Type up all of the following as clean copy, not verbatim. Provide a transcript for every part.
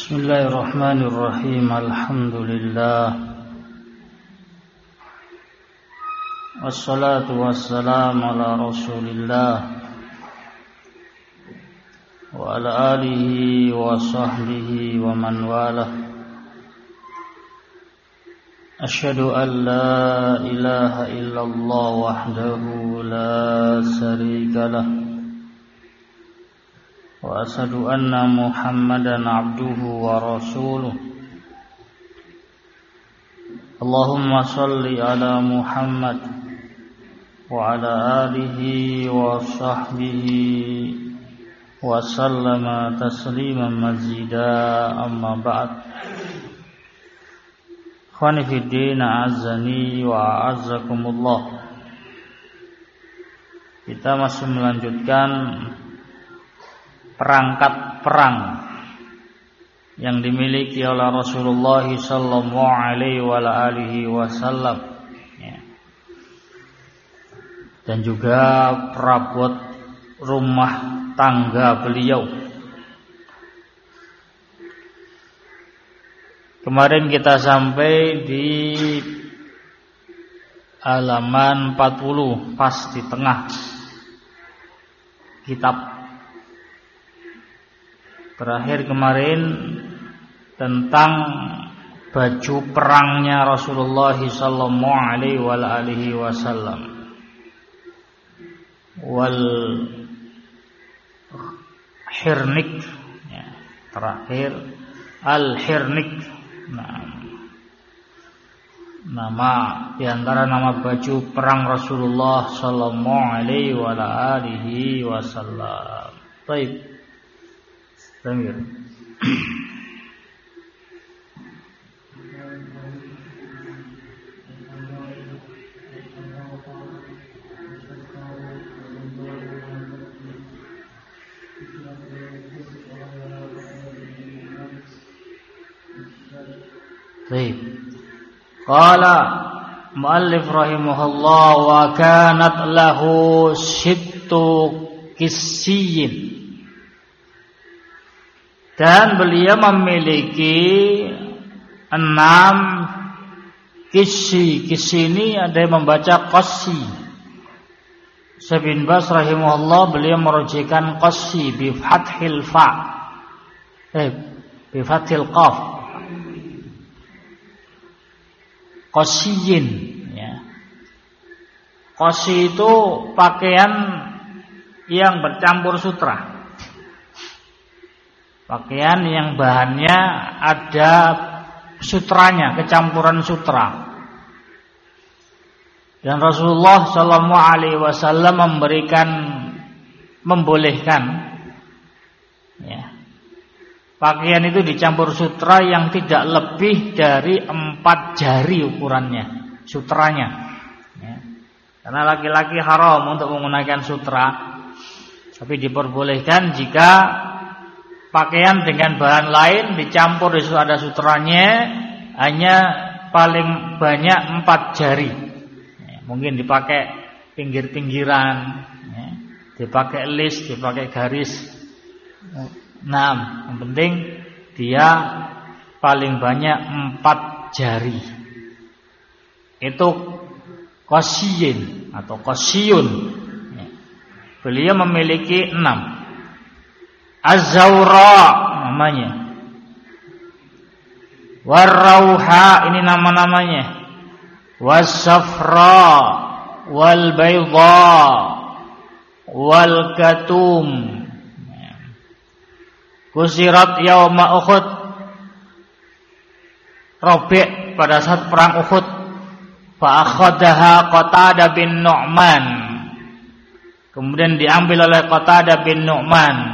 Bismillahirrahmanirrahim. Alhamdulillah. Wassalatu wassalamu ala Rasulillah wa ala alihi wa sahbihi wa man walah. Asyhadu an la ilaha illallah wahdahu la syarika lah. Wa asyhadu anna Muhammadan abduhu wa rasuluh. Allahumma shalli ala Muhammad wa ala alihi wa sahbihi wa sallama tasliman mazida, amma ba'd. Ikhwani fid din, a'azzani wa a'azzakumullah. Kita masih melanjutkan perangkat perang yang dimiliki oleh Rasulullah sallallahu alaihi wa alihi wasallam, dan juga perabot rumah tangga beliau. Kemarin kita sampai di halaman 40, pas di tengah kitab. Terakhir kemarin tentang baju perangnya Rasulullah sallallahu alaihi wa alihi wasallam, wal hirnik, terakhir al hirnik. Nama di antara nama baju perang Rasulullah sallallahu alaihi wa alihi wasallam. Baik. Samir. Baik. Qala muallif rahimahullah wa kanat lahu sittu qissiyyin. Dan beliau memiliki 6 qissi. Qissi ini ada yang membaca qassi. Ibn Baz rahimahullah beliau merujikan qassi bi fathil fa, bi fathil qaf, qassiyin, ya. Qassi itu pakaian yang bercampur sutra. Pakaian yang bahannya ada sutranya, kecampuran sutra. Dan Rasulullah sallallahu alaihi wasallam membolehkan, ya, pakaian itu dicampur sutra yang tidak lebih dari 4 jari ukurannya, sutranya, ya. Karena laki-laki haram untuk menggunakan sutra, tapi diperbolehkan jika pakaian dengan bahan lain dicampur, di situ ada sutranya, hanya paling banyak 4 jari. Mungkin dipakai pinggir-pinggiran, dipakai list, dipakai garis. Nah, yang penting dia paling banyak 4 jari. Itu qasiyin atau qasyun. Beliau memiliki 6. Az-Zawra namanya, War-Rauha ini nama-namanya, Was-Safra, Wal-Bayda, Wal-Katum. Kusirat yauma Uhud, robek pada saat perang Uhud. Fa akhadaha Qatadah bin Nu'man, kemudian diambil oleh Qatadah bin Nu'man.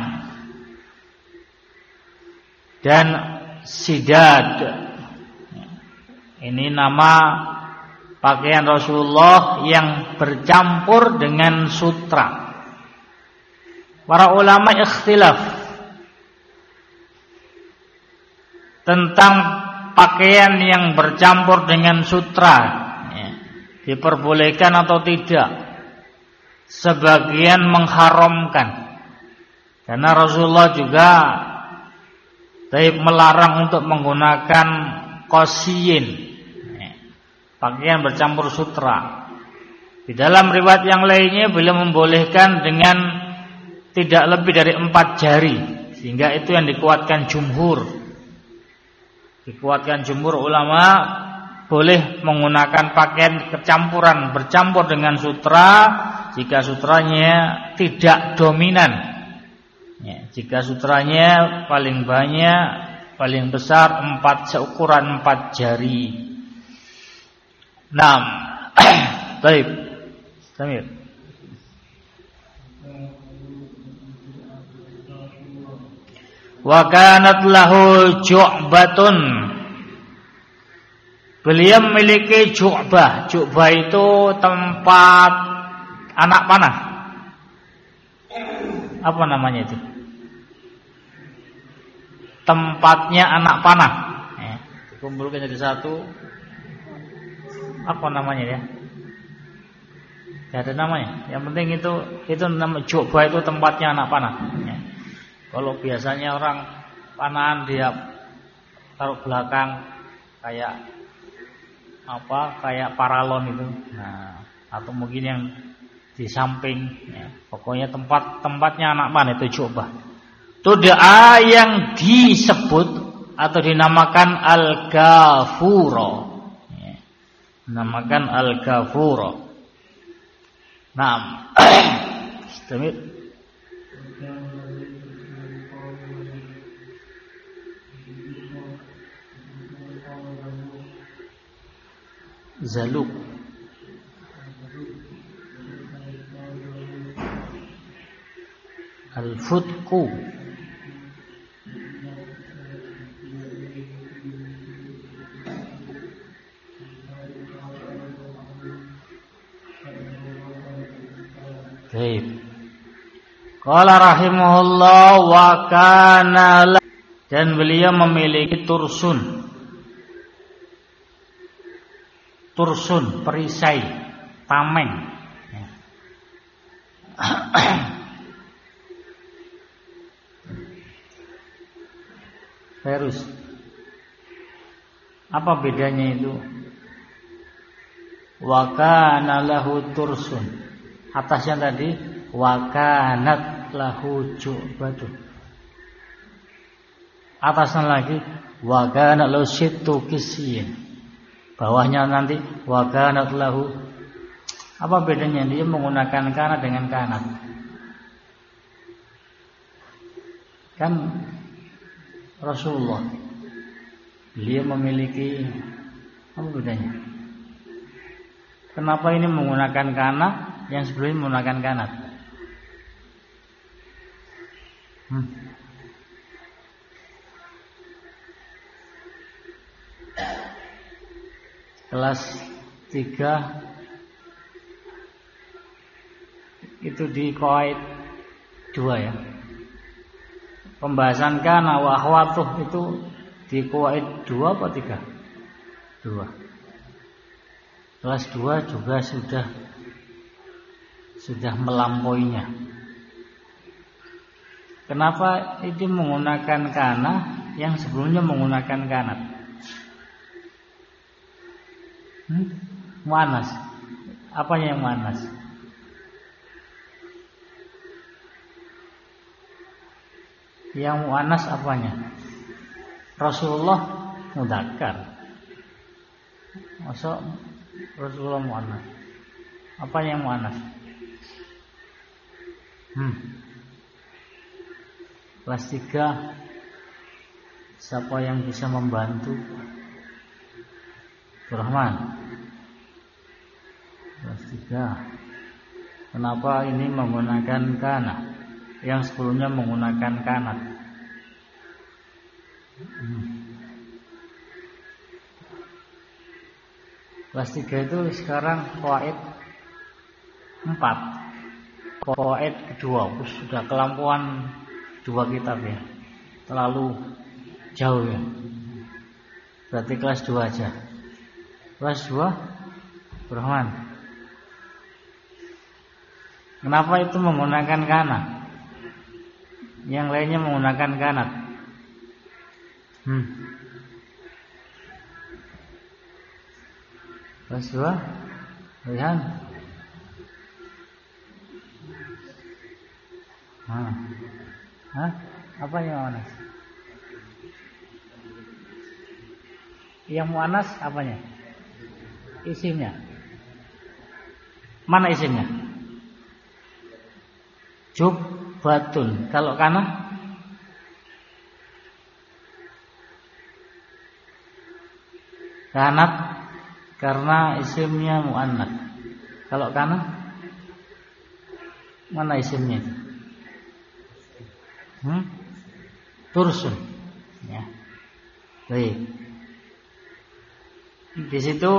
Dan Sidad, ini nama pakaian Rasulullah yang bercampur dengan sutra. Para ulama ikhtilaf tentang pakaian yang bercampur dengan sutra, diperbolehkan atau tidak. Sebagian mengharamkan, karena Rasulullah juga Tapi melarang untuk menggunakan qasyin, pakaian bercampur sutra. Di dalam riwayat yang lainnya beliau membolehkan dengan tidak lebih dari 4 jari, sehingga itu yang dikuatkan jumhur. Dikuatkan jumhur ulama boleh menggunakan pakaian kecampuran bercampur dengan sutra jika sutranya tidak dominan. Ya, jika sutranya paling banyak, paling besar seukuran 4 jari. 6. Baik. Samir. Wa kanat lahu ju'batun. Beliau memiliki ju'bah. Ju'bah itu tempat anak panah. Apa namanya itu? Tempatnya anak panah. Dikumpulkan jadi satu. Apa namanya ya? Tidak ada namanya. Yang penting itu nama ju'bah itu tempatnya anak panah. Kalau biasanya orang panahan dia taruh belakang kayak paralon itu. Nah, atau mungkin yang di samping. Pokoknya tempatnya anak panah itu ju'bah. Itu doa yang disebut atau dinamakan al-ghafuro. Dinamakan al-ghafuro. Nah, zaluk, al-futku, baik. Qala rahimahullah wa kana, dan beliau memiliki tursun. Tursun, perisai, tameng. Terus apa bedanya itu? Wa kana lahu tursun. Atasnya tadi wa kanat lahu ju'batu. Atasnya lagi wa kana lahu sittu kisyin. Bawahnya nanti wa kanat lahu. Apa bedanya dia menggunakan kana dengan kanat? Kan Rasulullah beliau memiliki, apa bedanya? Kenapa ini menggunakan kana yang sebelumnya menggunakan kanat? Kelas 3 itu di qawaid 2 ya. Pembahasan kana wa akhwatuh itu di qawaid 2 apa 3? 2. Kelas 2 juga sudah melampauinya. Kenapa ini menggunakan kana yang sebelumnya menggunakan kanat? Muannas. Apanya yang muannas? Yang muannas apanya? Rasulullah mudzakkar. Masa Rasulullah muannas? Apa yang muannas? Kelas 3 siapa yang bisa membantu? Rahman. Kelas 3. Kenapa ini menggunakan kana yang sebelumnya menggunakan kanat? Kelas 3 itu sekarang qawaid 4. Qawaid kedua sudah kelampuan 2 kitab ya. Terlalu jauh ya. Berarti kelas 2 aja. Kelas 2 Rahman. Kenapa itu menggunakan kana? Yang lainnya menggunakan kanat. Kelas 2. Lihat. Apanya mu'annas? Yang mu'annas apanya? Isimnya. Mana isimnya? Jubbatun. Kalau kana? Kanat karena isimnya mu'annats. Kalau kana? Mana isimnya? Tursun. Ya. Baik. Di situ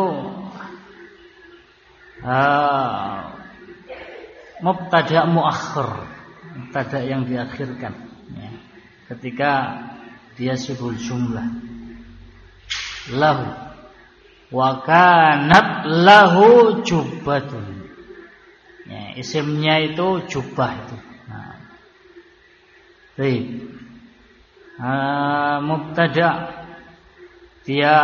mubtada muakhir, mubtada yang diakhirkan. Ya. Ketika dia sibul jumlah. Lahu wa kanat lahu jubbatun. Ya, isimnya itu jubah itu. Nah. Baik. Mubtada dia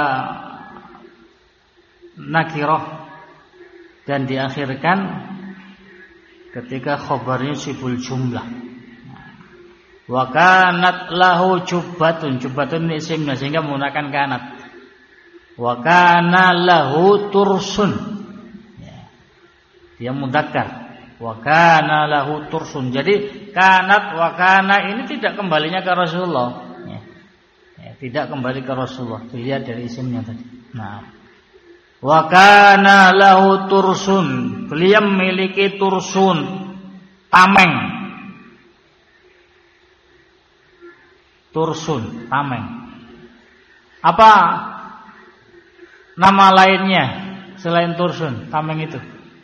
nakirah dan diakhirkan ketika khabarnya sibul jumlah. Wa kanat lahu jubbatun. Jubbatun isimnya sehingga menggunakan kanat. Wa kana lahu tursun. Ya. Dia mudzakkar. Wa kana lahu tursun. Jadi kanat wa kana ini tidak kembalinya ke Rasulullah. Ya. Ya, tidak kembali ke Rasulullah. Dilihat dari isimnya tadi. Nah. Wa kana lahu tursun. Beliau memiliki tursun, tameng. Tursun, tameng. Apa nama lainnya selain tursun, tameng itu?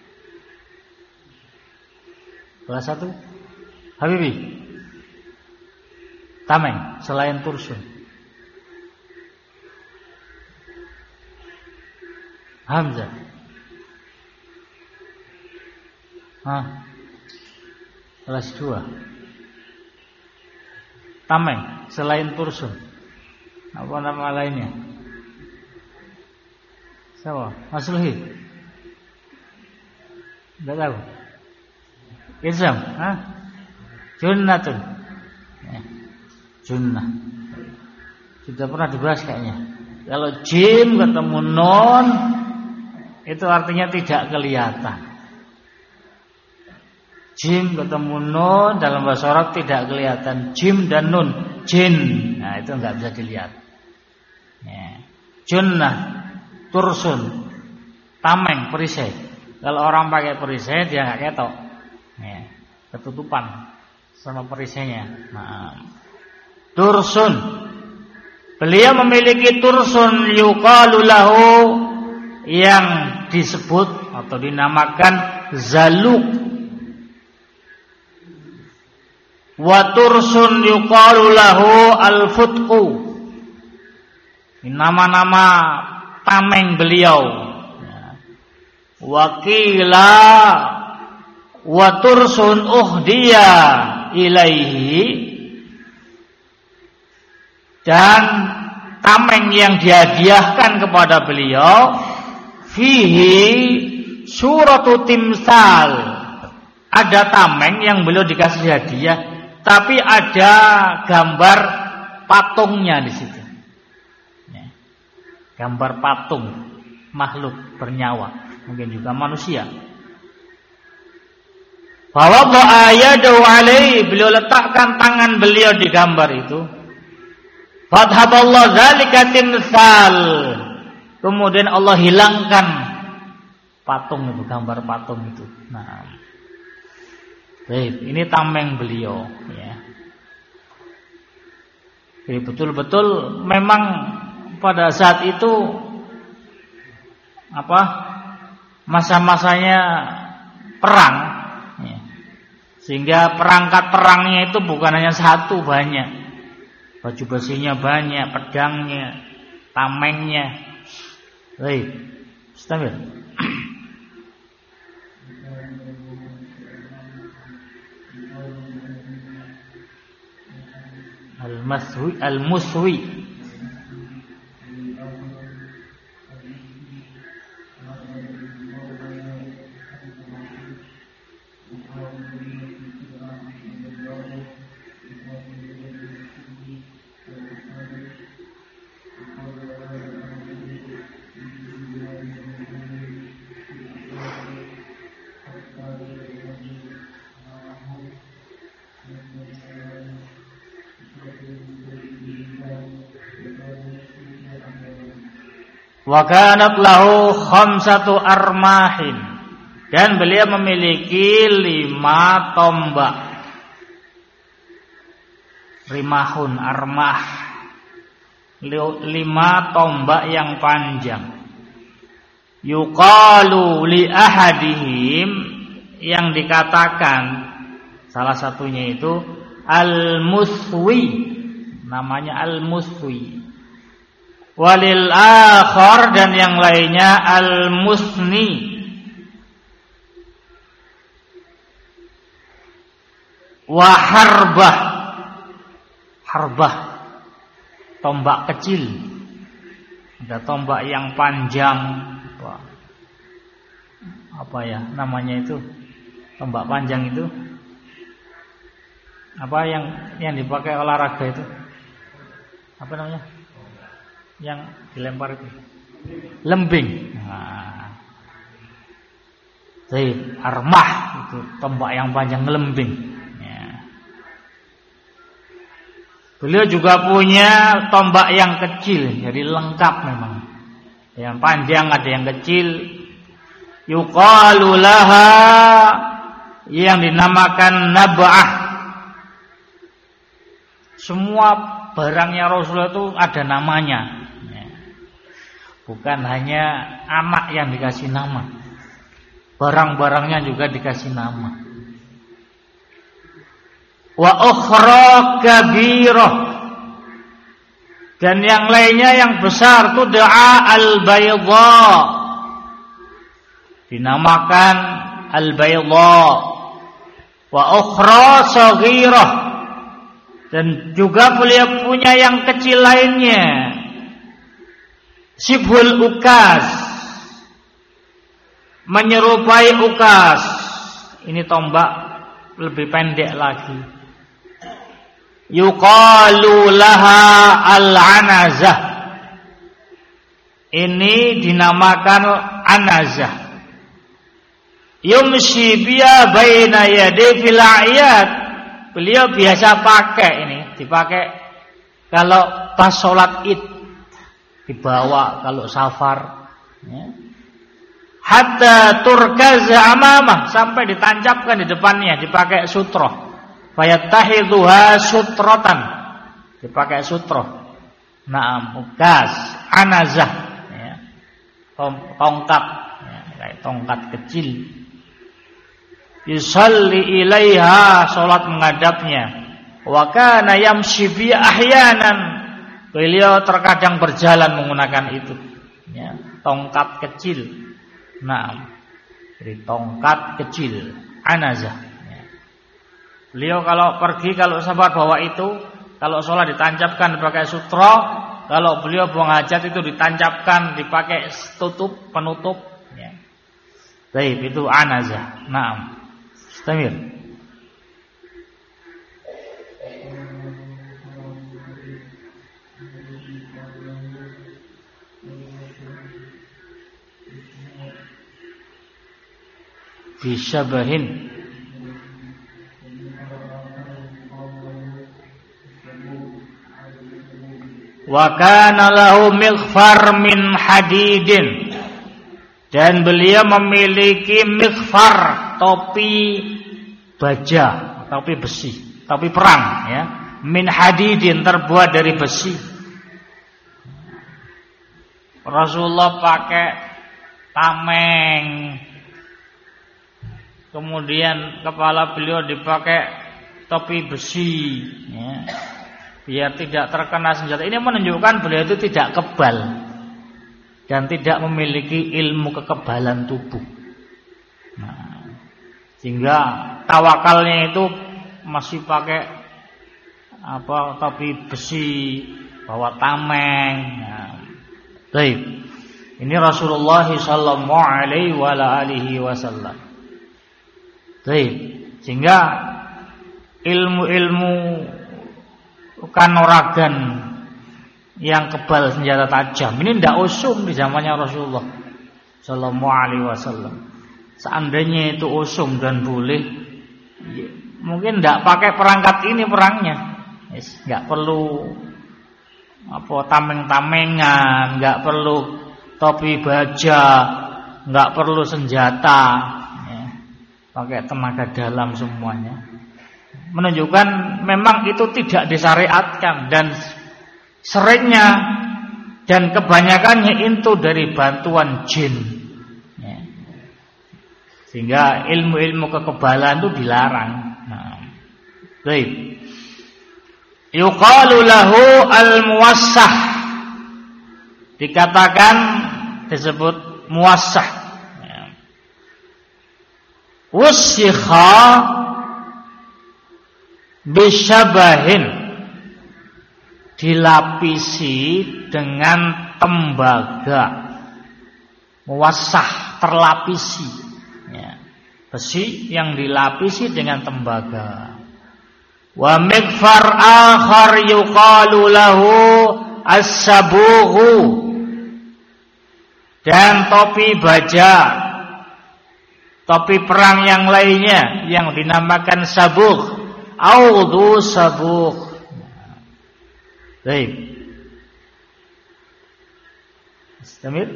Kelas 1 Habibi. Tameng selain tursun. Hamzah. Kelas 2. Tameng selain tursun. Apa nama lainnya? Siapa? Mas Luhi? Enggak tahu. Izam, Junnatun. Ya. Junnah. Sudah pernah dibahas kayaknya. Kalau jim ketemu non itu artinya tidak kelihatan. Jim ketemu nun dalam bahasa Arab tidak kelihatan. Jim dan nun, jin. Nah, itu enggak bisa dilihat. Ya. Junnah, tursun, tameng, perisai. Kalau orang pakai perisai dia enggak ketok. Ya. Ketutupan sama perisainya. Nah. Tursun. Beliau memiliki tursun yuqalu lahu yang disebut atau dinamakan zaluk. Wa tursun yuqalu lahu al-futqu. Nama-nama tameng beliau. Wa qila wa tursun uhdiya ilaihi. Dan tameng yang dihadiahkan kepada beliau fihi suratu timsal. Ada tameng yang beliau dikasih hadiah, tapi ada gambar patungnya di situ. Ya. Gambar patung makhluk bernyawa, mungkin juga manusia. Bahwa ayadahu alaihi, beliau letakkan tangan beliau di gambar itu. Fadhaballahu dzalika timsal. Kemudian Allah hilangkan patung itu, gambar patung itu. Nah, baik, ini tameng beliau ya. Jadi betul-betul memang pada saat itu masa-masanya perang ya. Sehingga perangkat perangnya itu bukan hanya satu, banyak. Baju besinya banyak, pedangnya, tamengnya. Baik. Istamil. Al-muswi Wa kanat lahu khamsatu armahin, dan beliau memiliki 5 tombak. Rimahun, armah, 5 tombak yang panjang. Yuqalu li ahadihim, yang dikatakan salah satunya itu al-muswi, namanya al-muswi. Walil akhar, dan yang lainnya al-musni. Wa harbah, harbah, tombak kecil. Ada tombak yang panjang, apa ya namanya itu, tombak panjang itu apa yang dipakai olahraga itu, apa namanya, yang dilempar itu, lembing. Nah, jadi armah itu tombak yang panjang, lembing ya. Beliau juga punya tombak yang kecil, jadi lengkap memang, yang panjang ada yang kecil. Yuqalu laha, yang dinamakan nab'ah. Semua barangnya Rasulullah itu ada namanya, bukan hanya anak yang dikasih nama, barang-barangnya juga dikasih nama. Wa ukhra kabirah, dan yang lainnya yang besar, tud'a al-bayda, dinamakan al-bayda. Wa ukhra saghirah, dan juga beliau punya yang kecil lainnya, sibhul ukas, menyerupai ukas. Ini tombak lebih pendek lagi. Yuqalu laha al-anazah, ini dinamakan anazah. Yumshi biya baina yadayhi fil a'yad, beliau biasa pakai ini, dipakai kalau pas sholat id, dibawa kalau safar ya. Hatta turkaza amamah, sampai ditancapkan di depannya, dipakai sutroh. Fayattahidhuha sutrotan, dipakai sutroh. Naam, ukas, anazah ya. Tongkat ya, kayak tongkat kecil. Yusalli ilaiha, salat menghadapnya. Wa kana yamshi bi ahyanan, beliau terkadang berjalan menggunakan itu ya, tongkat kecil. Nah, jadi tongkat kecil, anazah ya. Beliau kalau pergi, kalau sahabat bawa itu, kalau sholat ditancapkan dipakai sutra, kalau beliau buang hajat itu ditancapkan dipakai penutup ya. Baik, itu anazah. Naam. Istamir. Bisyabahin, wa kana lahu mighfar min hadidin, dan beliau memiliki mighfar, topi baja, topi besi, topi perang ya, min hadidin, terbuat dari besi. Rasulullah pakai tameng, kemudian kepala beliau dipakai topi besi ya, biar tidak terkena senjata. Ini menunjukkan beliau itu tidak kebal dan tidak memiliki ilmu kekebalan tubuh. Nah, sehingga tawakalnya itu masih pakai topi besi, bawa tameng. Nah, baik. Ini Rasulullah sallallahu alaihi wasallam. Baik, sehingga ilmu-ilmu kanuragan yang kebal, senjata tajam ini tidak usum di zamannya Rasulullah sallallahu alaihi wasallam. Seandainya itu usum dan boleh, mungkin tidak pakai perangkat ini perangnya. Nggak perlu tameng-tamengan, nggak perlu topi baja, nggak perlu senjata, ya, pakai tenaga dalam semuanya. Menunjukkan memang itu tidak disyariatkan dan seringnya dan kebanyakannya itu dari bantuan jin, ya. Sehingga ilmu-ilmu kekebalan itu dilarang. Nah, baik. Yuqalu lahu al-muwassah, dikatakan disebut muwassah, ya. Wusikha bisyabahin, dilapisi dengan tembaga. Muwassah, terlapisi, ya. Besi yang dilapisi dengan tembaga. Wa mikfar akhar yuqalu lahu as-sabughu, dan topi baja, topi perang yang lainnya yang dinamakan sabugh, audhu sabugh. Baik. Istamir.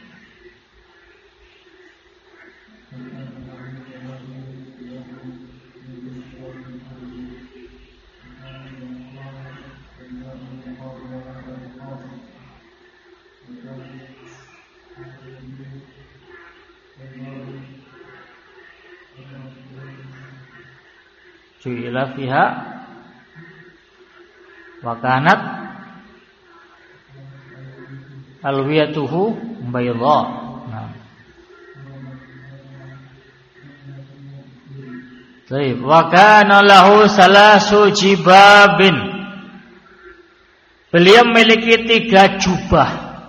Ju'ila fiha wa kanat alwiyatuhu bayda. Nah. Baik, wa kana lahu salasu jibabin. Beliau memiliki 3 jubah.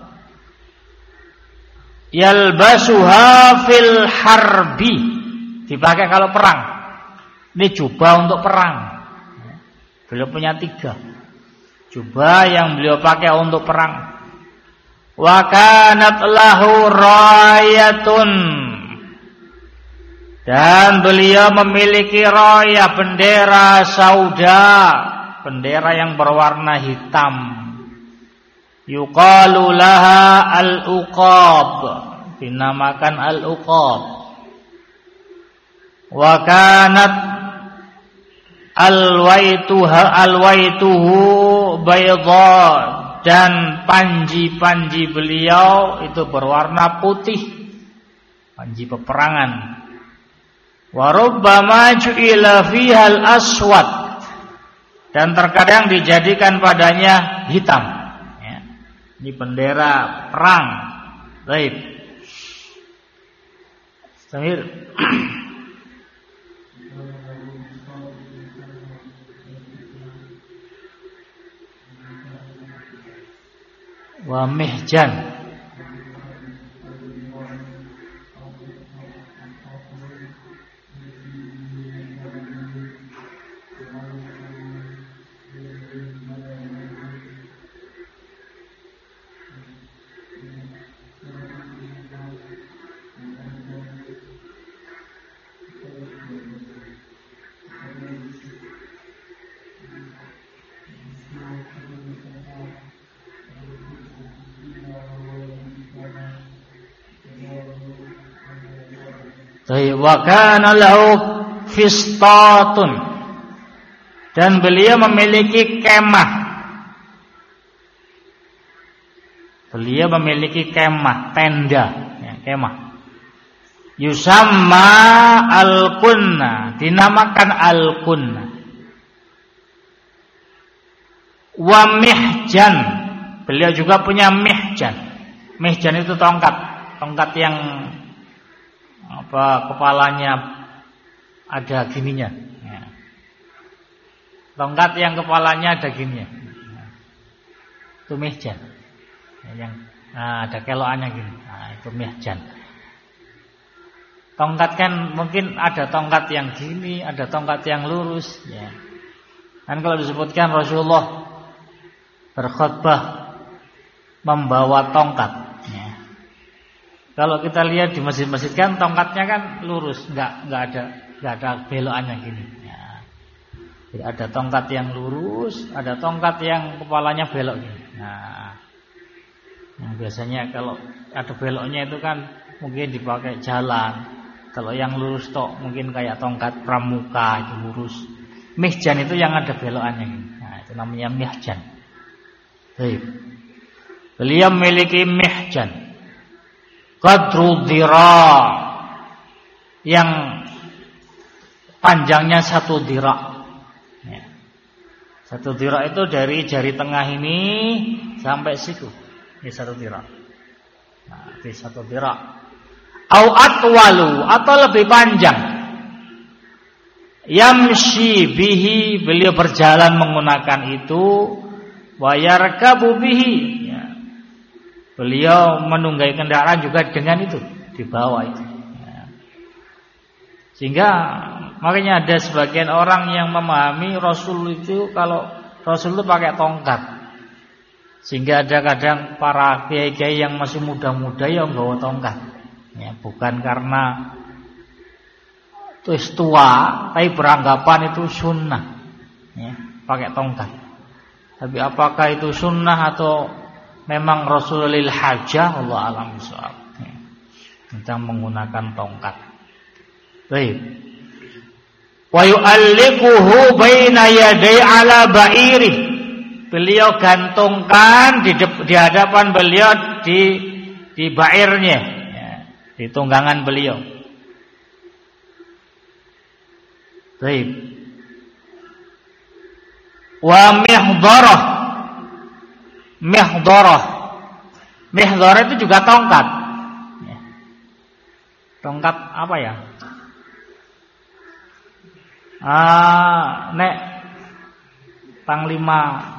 Yalbasuha fil harbi, dipakai kalau perang. Ini jubah untuk perang. Beliau punya 3 jubah yang beliau pakai untuk perang. Wa kanat lahu rayatun, dan beliau memiliki raya, bendera sauda, bendera yang berwarna hitam. Yuqalu laha al-uqab, dinamakan al-uqab. Wa kanat alwaituhu bayda, dan panji-panji beliau itu berwarna putih, panji peperangan. Wa rubbama ju'ila fiha al-aswad, dan terkadang dijadikan padanya hitam, ya. Ini bendera perang. Baik. Samir. Wa mihjan, wa kana lahu fistatun, dan beliau memiliki kemah. Beliau memiliki kemah, tenda, ya, kemah. Yusamma al-kunna, dinamakan al-kunna. Wa mihjan, beliau juga punya mihjan. Mihjan itu tongkat, tongkat yang kepalanya ada gininya, ya. Tongkat yang kepalanya ada gininya, itu mihjan, ya, yang ada keloannya gini, itu mihjan. Tongkat kan mungkin ada tongkat yang gini, ada tongkat yang lurus, ya. Dan kalau disebutkan Rasulullah berkhutbah membawa tongkat, ya. Kalau kita lihat di masjid-masjid kan tongkatnya kan lurus, nggak ada belokannya gini. Ya. Jadi ada tongkat yang lurus, ada tongkat yang kepalanya belok gini. Nah, Nah, biasanya kalau ada beloknya itu kan mungkin dipakai jalan. Kalau yang lurus tok mungkin kayak tongkat pramuka itu lurus. Mihjan itu yang ada belokannya. Nah, itu namanya mihjan. Baik. Beliau memiliki mihjan. Qadru dhira yang panjangnya 1 dhira. Ya. 1 dhira itu dari jari tengah ini sampai siku. Ini 1 dhira. Nah, ini 1 dhira. Au atwalu atau lebih panjang. Yamshi bihi, beliau berjalan menggunakan itu, wa yarkabu bihi. Ya. Beliau menunggangi kendaraan juga dengan itu, di bawah itu. Ya. Sehingga makanya ada sebagian orang yang memahami Rasul itu kalau Rasul itu pakai tongkat. Sehingga ada kadang para kiai-kiai yang masih muda-muda yang bawa tongkat. Ya, bukan karena itu tua, tapi beranggapan itu sunnah. Ya, pakai tongkat. Tapi apakah itu sunnah atau memang Rasulul hajah, Allah alam shawab. Ya, tentang menggunakan tongkat. Baik. Wa yu'alliquhu baina yaday ala ba'iri. Beliau gantungkan di hadapan beliau di ba'irnya, ya, di tunggangan beliau. Baik. Wa mihdharah. Mihdharah itu juga tongkat. Ya. Tongkat apa ya? Nek panglima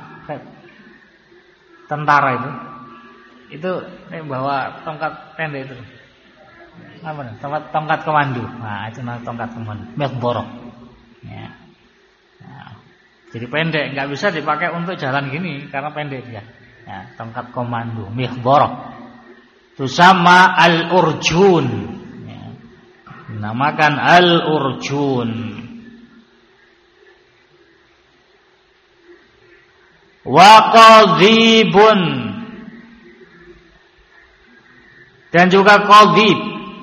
tentara itu bawa tongkat pendek itu apa nih? Tongkat komando. Nah, itu namanya tongkat komando, mihdharah. Ya. Nah, jadi pendek, nggak bisa dipakai untuk jalan gini karena pendek dia. Ya, tongkat komando, mihdharah. Itu sama al-urjun. Ya. Dinamakan al-urjun. Wa qadhibun, dan juga qadhib,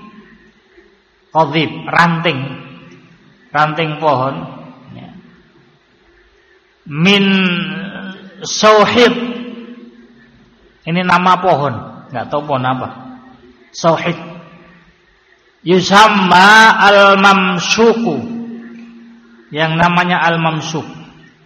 ranting pohon, ya. Min sauhid, ini nama pohon, nggak tahu pohon apa. Sauhid yusamma al-mamsuku, yang namanya al-mamsuk.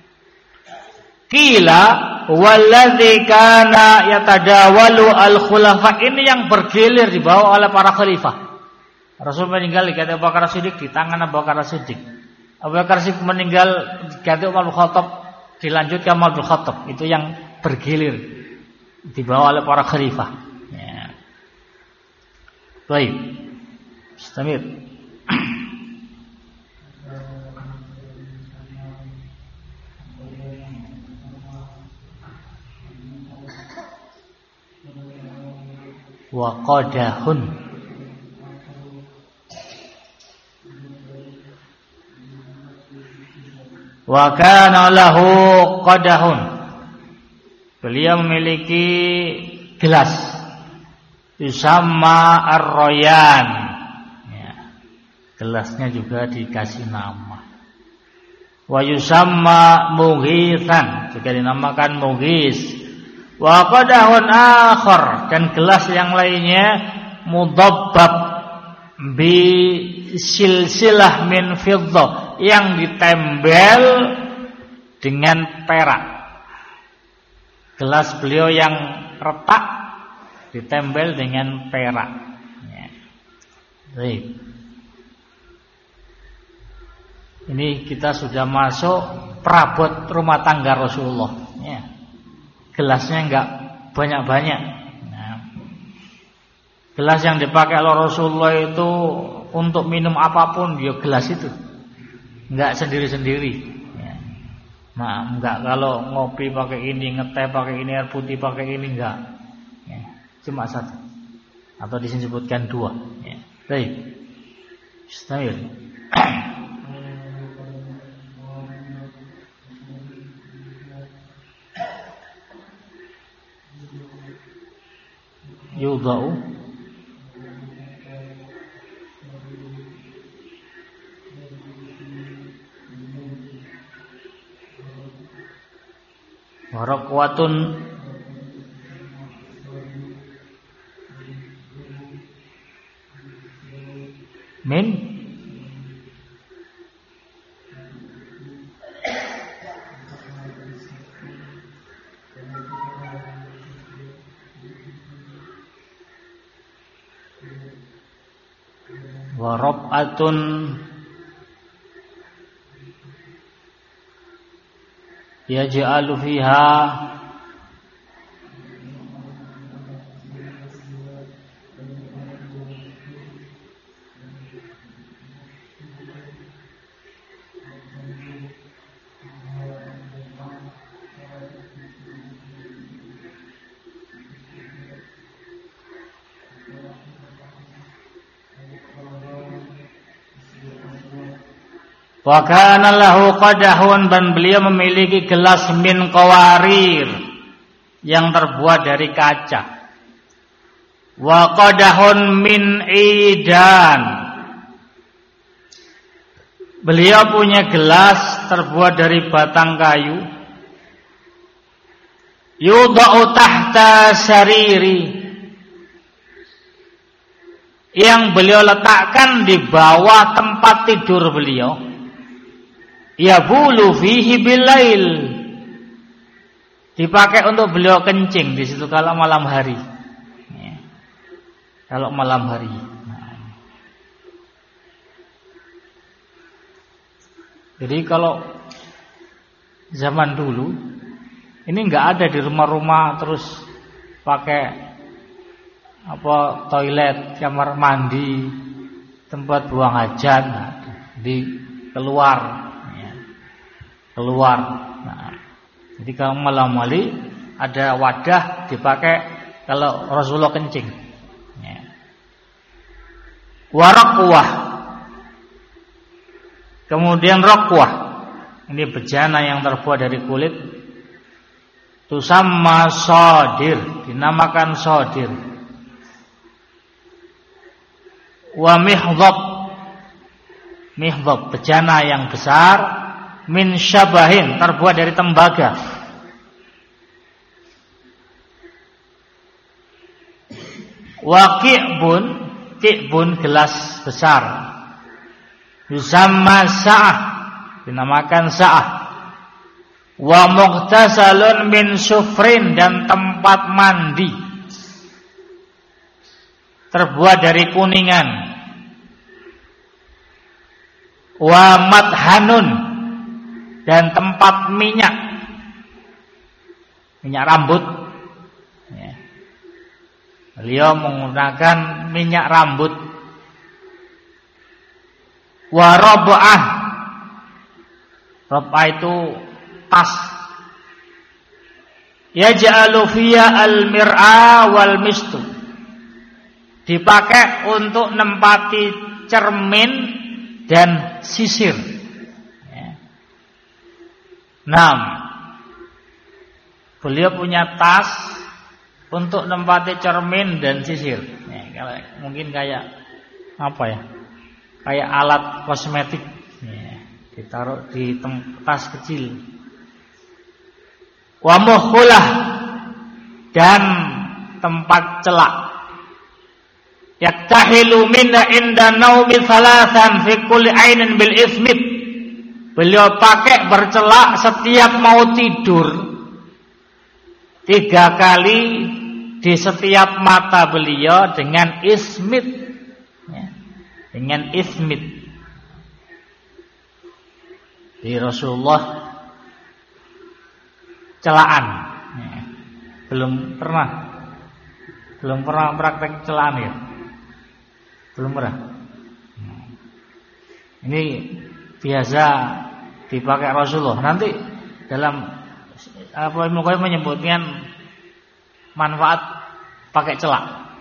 Qila walladzi kana yatadawalu al-khulafa, ini yang bergilir dibawa oleh para khalifah. Rasul meninggal diganti Abu Bakar Siddiq, di tangan Abu Bakar Siddiq. Abu Bakar Siddiq meninggal diganti Umar bin Khattab, dilanjutkan Umar bin Khattab. Itu yang bergilir dibawa oleh para khalifah. Ya. Baik. Istamir. Wa qadahun, wa kana lahu qadahun, beliau memiliki gelas yusamma ar-royan, ya, gelasnya juga dikasih nama. Wa yusamma mughithan, juga dinamakan mughis. Wa qadahun akhar, dan gelas yang lainnya mudabbab bi silsilah min fiddah, yang ditembel dengan perak. Gelas beliau yang retak ditembel dengan perak. Ya. Baik. Ini kita sudah masuk perabot rumah tangga Rasulullah. Ya. Gelasnya enggak banyak-banyak. Nah, gelas yang dipakai oleh Rasulullah itu untuk minum apapun, dia gelas itu, enggak sendiri-sendiri. Ya. Nah, enggak kalau ngopi pakai ini, ngeteh pakai ini, air putih pakai ini, enggak. Ya. Cuma satu, atau disebutkan dua. Ya. Baik. Bismillah. yudha'u wa raqwatun min wa rab'atun yaj'alu fiha wa kana lahu qadahun, dan beliau memiliki gelas min qawarir yang terbuat dari kaca. Wa qadahun min idan, beliau punya gelas terbuat dari batang kayu. Yudha'u tahta sariri, yang beliau letakkan di bawah tempat tidur beliau. Yabulu fihi bilail, dipakai untuk beliau kencing di situ kalau malam hari. Kalau malam hari. Jadi kalau zaman dulu ini enggak ada di rumah-rumah terus pakai apa toilet, kamar mandi, tempat buang hajat, di keluar. Nah, jadi kalau malam hari ada wadah dipakai kalau Rasulullah kencing. Waraqwah, kemudian raqwah, ini bejana yang terbuat dari kulit. Tusamma sadir, dinamakan sadir. Wa mihdab, mihdab bejana yang besar. Min syabahin, terbuat dari tembaga. Wa ki'bun gelas besar. Yusamma sa'ah, dinamakan sa'ah. Wa mughtasalun min sufrin, dan tempat mandi terbuat dari kuningan. Wa madhanun, dan tempat minyak rambut. Beliau menggunakan minyak rambut. Wa rab'ah, rab'ah itu tas. Yaj'alu fiha al-mir'a wal mistu, dipakai untuk nempati cermin dan sisir. Nah, beliau punya tas untuk nempati cermin dan sisir. Mungkin kayak apa ya? Kayak alat kosmetik. Ditaruh di tas kecil. Wa mukhlah, dan tempat celak. Yaktahilu minna inda naumi thalathan fi kulli ainin bil ismit. Beliau pakai bercelak setiap mau tidur 3 kali di setiap mata beliau dengan ismit, dengan ismit. Di Rasulullah celaan, belum pernah praktek celaan ya, belum pernah. Ini biasa dipakai Rasulullah. Nanti dalam Ibnu Qayyim menyebutkan manfaat pakai celak,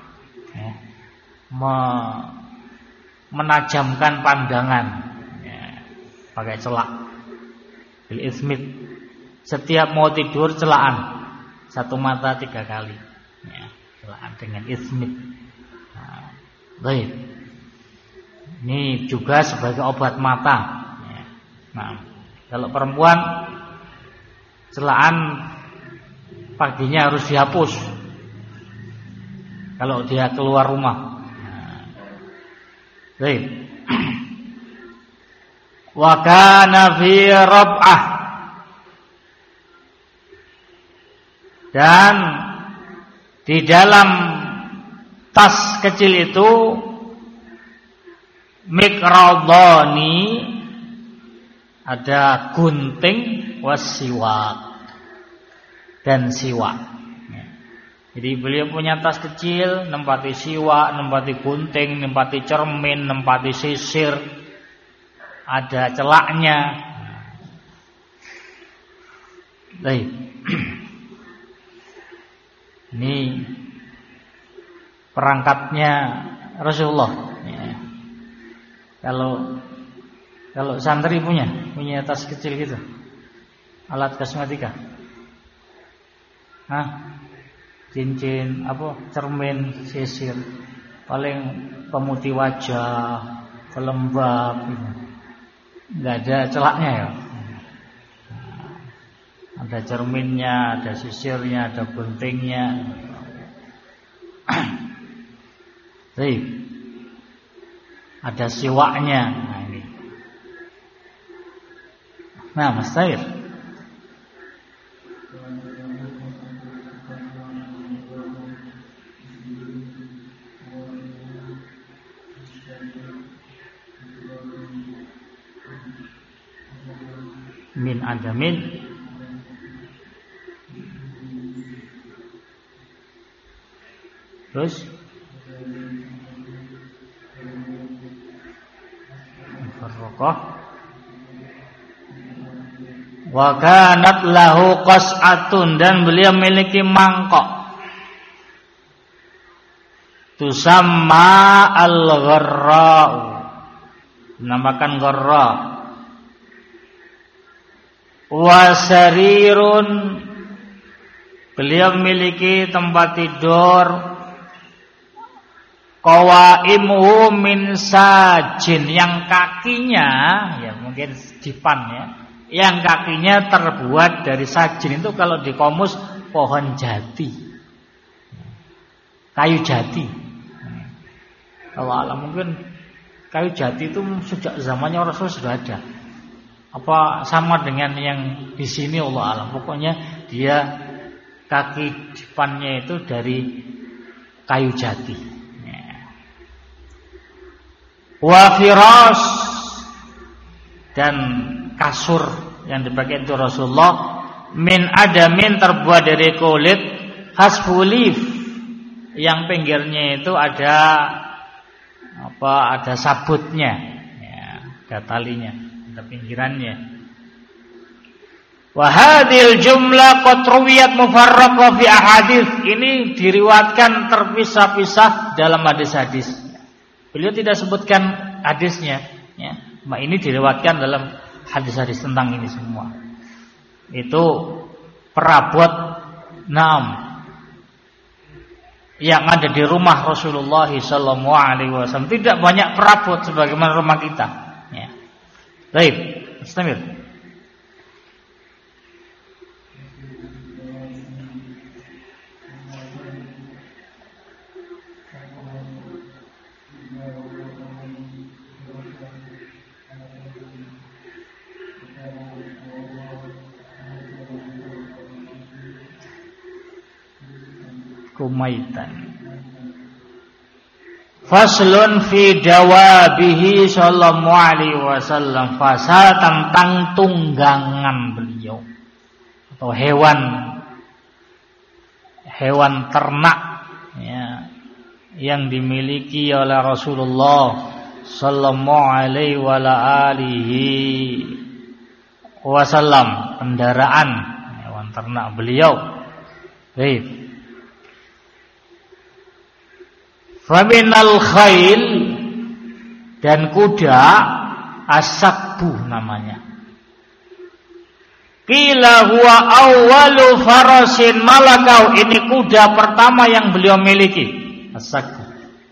menajamkan pandangan, pakai celak. Bil ismit, setiap mau tidur celaan, satu mata 3 kali. celaan dengan ismit. Baik. Ini juga sebagai obat mata. Nah, kalau perempuan celaan paginya harus dihapus kalau dia keluar rumah. Baik. Wa kana fi rab'ah, dan di dalam tas kecil itu mikradhani, ada gunting, wasiwak, dan siwak. Jadi beliau punya tas kecil, nempati siwak, nempati gunting, nempati cermin, nempati sisir, ada celaknya. Baik. Ini perangkatnya Rasulullah. Kalau santri punya tas kecil gitu, alat kosmetika, cincin, cermin, sisir, paling pemutih wajah, pelembab, gitu. Nggak ada celaknya ya. Ada cerminnya, ada sisirnya, ada guntingnya. Baik. Ada siwaknya. Nah, ini. Nah, Mas Tahir. Min adamin. Terus farraqah wa kanat lahu qas'atun, dan beliau memiliki mangkok tusamma al-gharra, dinamakan gharra, wa sarirun, beliau memiliki tempat tidur, qawaimuhu min sajin, yang kakinya ya mungkin dipan ya, yang kakinya terbuat dari sajin. Itu kalau di komus pohon jati, kayu jati. Allah mungkin kayu jati itu sejak zamannya Rasul sudah ada. Apa sama dengan yang di sini, Allah alam. Pokoknya dia kaki dipannya itu dari kayu jati. Wa firas, dan kasur yang dipakai itu Rasulullah min adamin, terbuat dari kulit, hasfulif, yang pinggirnya itu ada ada sabutnya ya, ada talinya, ada pinggirannya. Wa hadhil jumlah qad ruwiyat mufarraqah fi ahadits, ini diriwayatkan terpisah-pisah dalam hadis-hadis. Beliau tidak sebutkan hadisnya, ya. Ini diriwayatkan dalam hadis-hadis tentang ini semua. Itu perabot yang ada di rumah Rasulullah SAW. Tidak banyak perabot sebagaimana rumah kita. Ya. Baik, istamir. Kumaitan. Faslun fi dawabihi sallallahu alaihi wasallam, fasal tentang tunggangan beliau atau hewan ternak ya, yang dimiliki oleh Rasulullah sallallahu alaihi wasallam, kendaraan hewan ternak beliau. Baik. Faminal khail, dan kuda, asakbu namanya. Qila huwa awwalu farasin malakau, ini kuda pertama yang beliau miliki. As-sakku.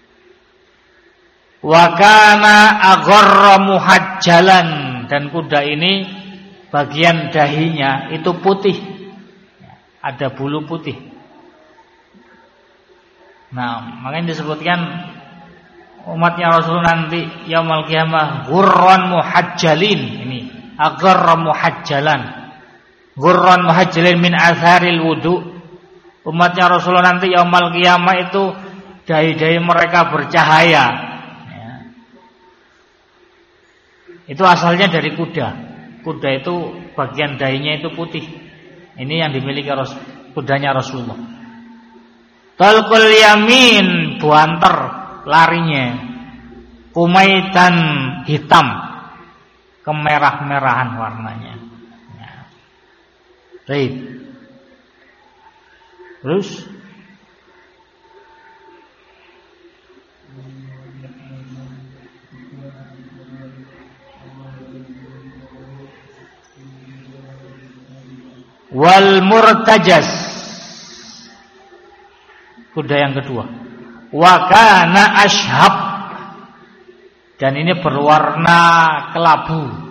Wa kana agharra muhajjalan, dan kuda ini bagian dahinya itu putih. Ada bulu putih. Nah, makanya disebutkan umatnya Rasul nanti yaumul qiyamah ghurran muhajjalin, ini agharra muhajjalan. Ghurran muhajjalin min atharil wudu. Umatnya Rasulullah nanti yaumul qiyamah itu dahi-dahi mereka bercahaya. Ya. Itu asalnya dari kuda. Kuda itu bagian dahinya itu putih. Ini yang dimiliki kudanya Rasulullah. Talqul yamin, buanter larinya. Kumaitan hitam, kemerah-merahan warnanya. Baik. Terus wal murtajas, kuda yang kedua. Wa kana ashhab, dan ini berwarna kelabu.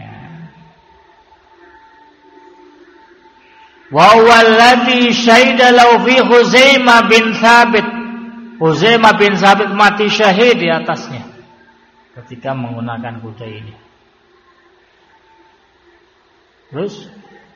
Wa walladhi syahida lahu fi Huzaimah bin Thabit. Huzaimah bin Thabit mati syahid di atasnya ketika menggunakan kuda ini. Terus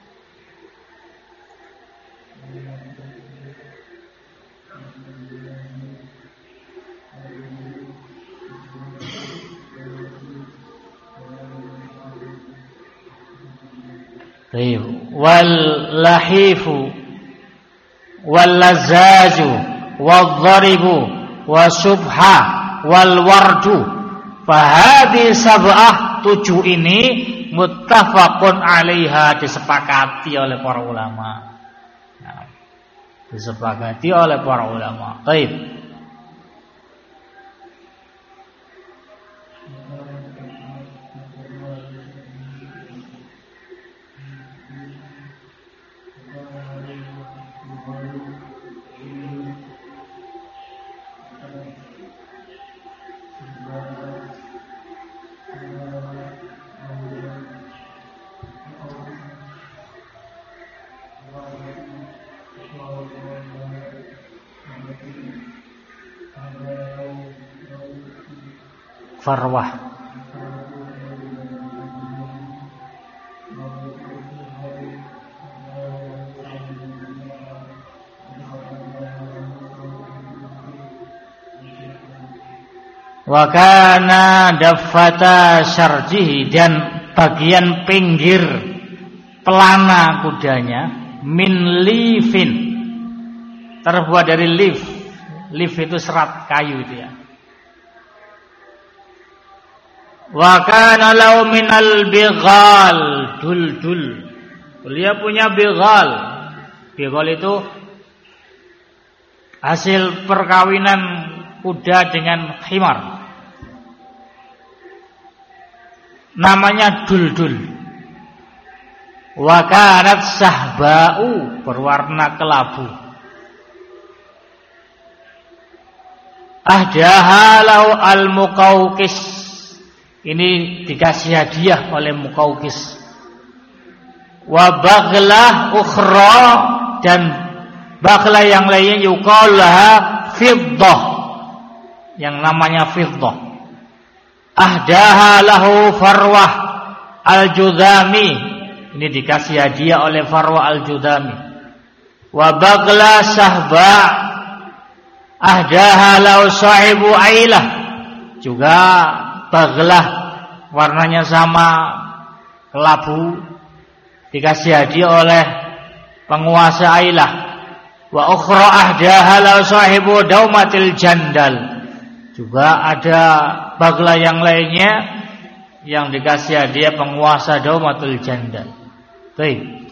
wal lahifu wal lazaju wal dharibu wasubha wal wardu, fahadi sab'ah, 7 ini muttafaqun 'alaiha, disepakati oleh para ulama. Nah, disepakati oleh para ulama. Baik. Farwah. Wa kana daffata syarjihi, dan bagian pinggir pelana kudanya min lifin, terbuat dari lif. Lif itu serat kayu itu ya. Wa kana lahu minal bighal dul. Beliau punya bighal. Bighal itu hasil perkawinan kuda dengan khimar. Namanya dul. Wa kanat sahba'u, berwarna kelabu. Ahdaha lahu al-Muqawqis, ini dikasih hadiah oleh Muqawqis. Wa baghlah ukhra, dan baghlah yang lainnya yuqal laha fiddah, yang namanya fiddah. Ahdaha lahu Farwah al-Judhami, ini dikasih hadiah oleh Farwah al-Judhami. Wa baghlah sahba ahdaha lahu sahibu Ailah, juga baghlah warnanya sama kelabu, dikasih hadiah oleh penguasa Ailah. Wa ukhra ahdaha lahu sahibu Daumatil Jandal, juga ada baghlah yang lainnya yang dikasih hadiah penguasa Daumatul Jandal. Baik,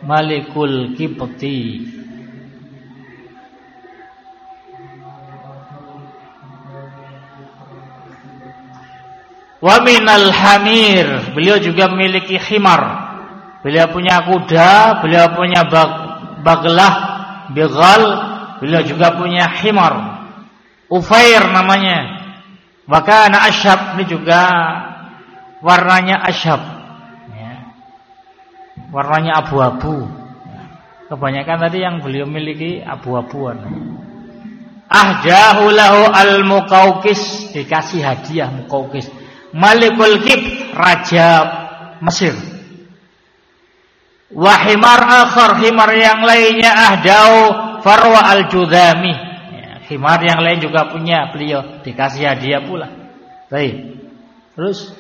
Malikul Qibti. Wa minal hamir, beliau juga memiliki himar. Beliau punya kuda, beliau punya baglah, bighal, beliau juga punya himar. Ufair namanya. Wa kana asyab, ini juga warnanya asyab. Ya. Warnanya abu-abu. Kebanyakan tadi yang beliau miliki abu-abuan. Ahdahu lahu al-Muqawqis, dikasih hadiah Muqawqis. Malikul Qib, raja Mesir. Wa himar akhar, himar yang lainnya ahdahu Farwa al-Judhami. Ya, himar yang lain juga punya beliau, dikasih hadiah pula. Baik. Terus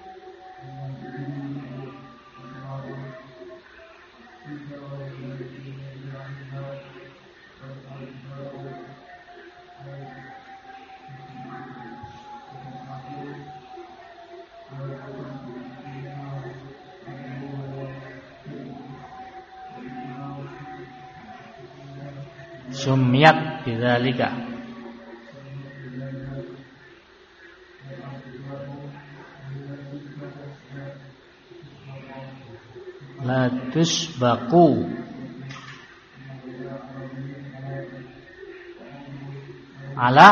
sumiyat bidzalika. La tusbaqu, ala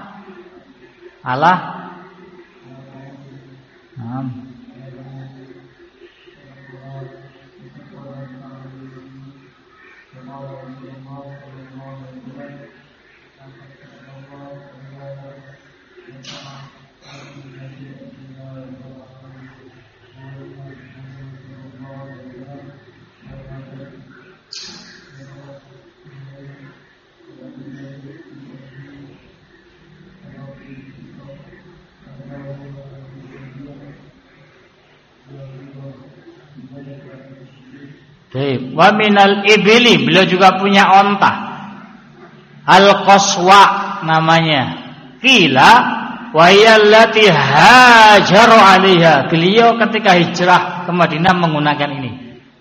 wa minal ibili, beliau juga punya onta. Al-Qaswa namanya. Qila wa yallati hajaru 'alaiha. Beliau ketika hijrah ke Madinah menggunakan ini.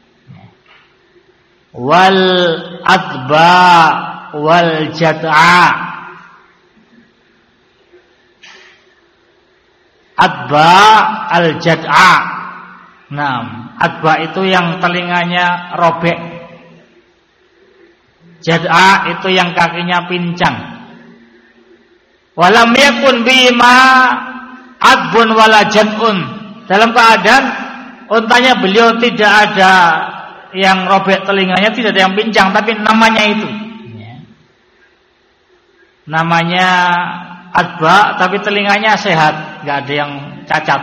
Wal adba wal jad'a. Adba al jad'a. Nah, adba itu yang telinganya robek. Jad'a itu yang kakinya pincang. Walam yakun bima adbun wala jad'un. Dalam keadaan untanya beliau tidak ada yang robek telinganya, tidak ada yang pincang, tapi namanya itu. Namanya adba, tapi telinganya sehat, enggak ada yang cacat.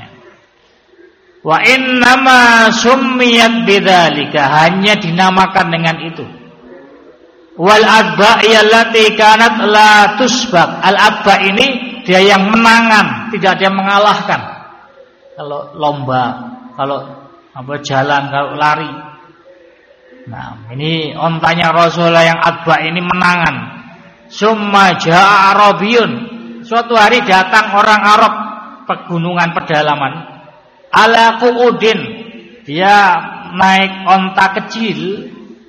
Wa innama summiyat bidzalika, hanya dinamakan dengan itu. Wal adba allati kanat la tusbaq. Al adba ini dia yang menangan, tidak ada yang mengalahkan. Kalau lomba, kalau jalan, kalau lari. Nah, ini ontanya Rasulullah yang adba ini menangan. Summa jaa Arabiyun. Suatu hari datang orang Arab pegunungan pedalaman. Ala qu'udin, dia naik onta kecil.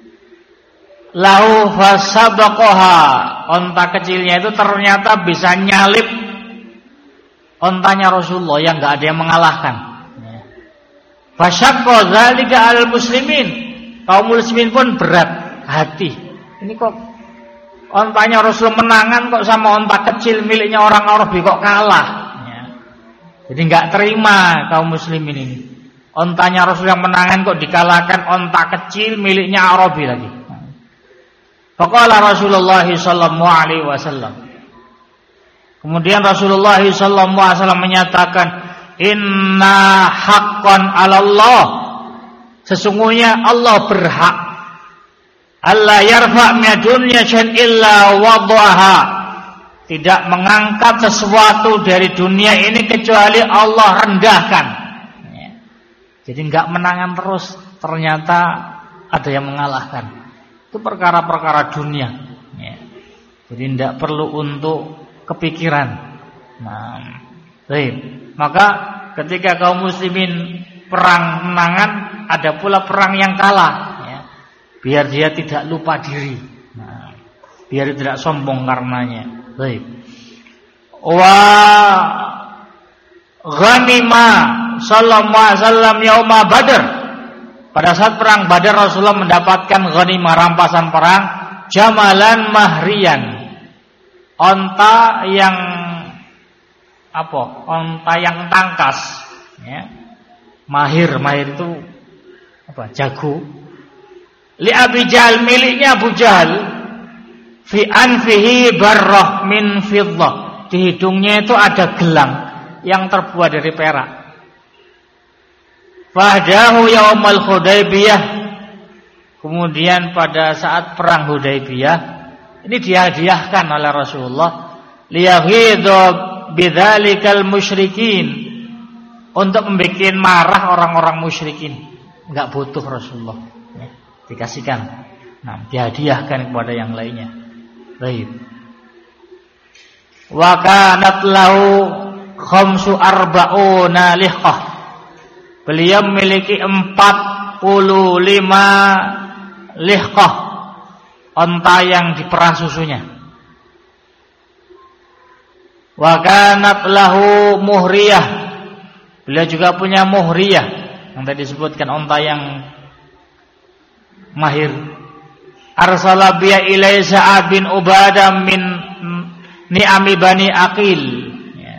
Lahu fasabaqaha, onta kecilnya itu ternyata bisa nyalip ontanya Rasulullah yang enggak ada yang mengalahkan. Fasyaqqa dzalika al muslimin, kaum muslimin pun berat hati. Ini kok ontanya Rasul menangan kok sama onta kecil miliknya orang Arab kok kalah. Jadi enggak terima kaum muslimin ini. Ontanya Rasul yang menangan kok dikalahkan onta kecil miliknya Arabi lagi. Faqala Rasulullah sallallahu alaihi wasallam. Kemudian Rasulullah sallallahu alaihi wasallam menyatakan, "Inna haqqan 'alallah." Sesungguhnya Allah berhak alla yarfa' min dunya syai'an illa wada'aha. Tidak mengangkat sesuatu dari dunia ini kecuali Allah rendahkan. Jadi enggak menangan terus, ternyata ada yang mengalahkan. Itu perkara-perkara dunia. Jadi enggak perlu untuk kepikiran. Nah, baik. Maka ketika kaum muslimin perang menangan, ada pula perang yang kalah. biar dia tidak lupa diri. Nah, biar tidak sombong karenanya. Baik. Wa ghanima sallallahu alaihi wasallam yauma Badr. Pada saat perang Badar Rasulullah mendapatkan ghanimah rampasan perang jamalan mahriyan. Onta yang onta yang tangkas, ya. Mahir itu jago. Li Abi Jahal, miliknya Abu Jahal, fi anfihi barrah min fiddah. Di hidungnya itu ada gelang yang terbuat dari perak. Fahdahu yaumal Hudaybiyah. Kemudian pada saat perang Hudaybiyah, ini dihadiahkan oleh Rasulullah liyaghidha bidzalikal musyrikin, untuk membuat marah orang-orang musyrikin. Enggak butuh Rasulullah, ya, dikasihkan. Nah, dihadiahkan kepada yang lainnya. Baik. Wa kanat lahu khamsu arba'una liqah. Beliau memiliki 45 liqah, onta yang diperah susunya. Wa kanat lahu muhriyah. Beliau juga punya muhriyah, yang tadi disebutkan onta yang mahir. Arsala biya ilai Sa'ad bin Ubadah min ni'ami Bani Aqil, ya.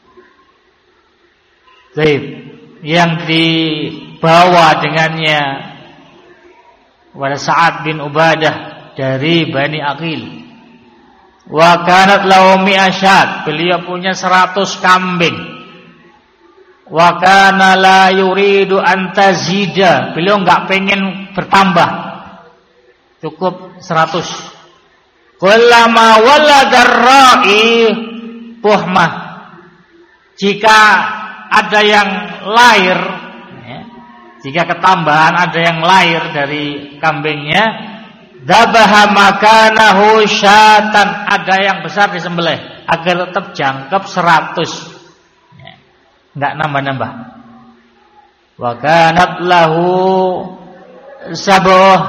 Baik, yang dibawa dengannya kepada Sa'ad bin Ubadah dari Bani Aqil. Wa kanat lahu mi'asyat. Beliau punya 100 kambing. Wa kana la yuridu an tazida. Beliau enggak pengen bertambah. Cukup 100. Kullama waladar ra'i buhmah. Jika ada yang lahir, ya, jika ketambahan ada yang lahir dari kambingnya, dabaha makanahu syatan, ada yang besar disembelih agar tetap jangkep 100. Enggak nambah-nambah. Wa kanat lahu sab'ah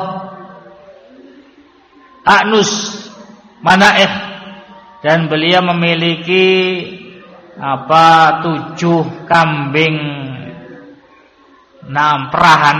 anus manaih, dan beliau memiliki 7 kambing perahan.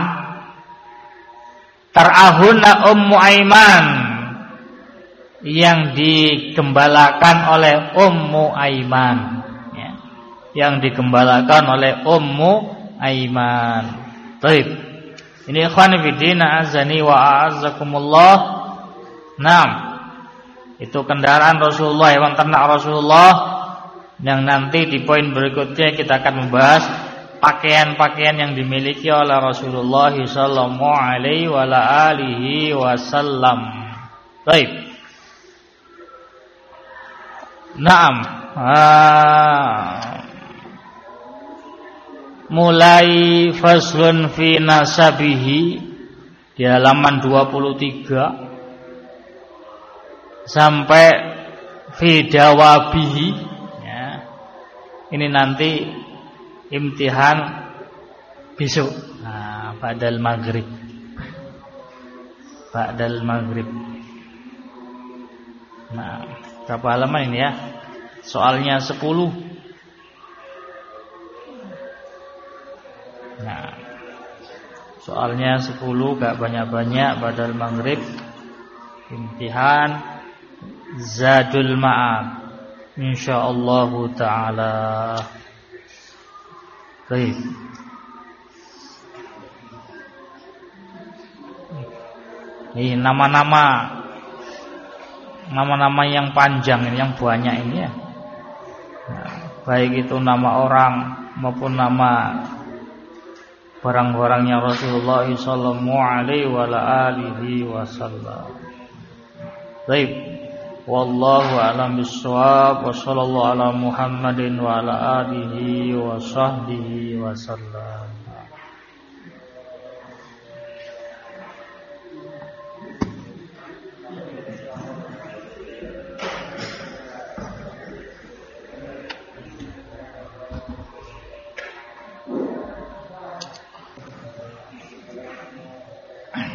Tarahuna Ummu Aiman, yang digembalakan oleh Ummu Aiman, ya, yang digembalakan oleh Ummu Aiman. Baik. Ini ikhwan fillah azani wa a'azzakumullah. Naam. Itu kendaraan Rasulullah, hewan ternak Rasulullah, yang nanti di poin berikutnya kita akan membahas pakaian-pakaian yang dimiliki oleh Rasulullah sallallahu alaihi wa alihi wasallam. Baik. Naam. Mulai faslun fi nasabihi di halaman 23 sampai fi dawabihi, ya. Ini nanti imtihan besok, ba'dal maghrib. Nah, berapa halaman ini ya? Soalnya 10. Nah, soalnya 10, gak banyak-banyak. Ba'dal maghrib imtihan Zadul Ma'ad insyaallah taala. Baik. Ini nama-nama yang panjang ini, yang banyak ini ya. Nah, baik itu nama orang maupun nama barang-barangnya Rasulullah sallallahu alaihi wa alihi wasallam. Baik. Wallahu a'lam bissawab wa sallallahu ala Muhammadin wa ala alihi wa sahbihi wasallam.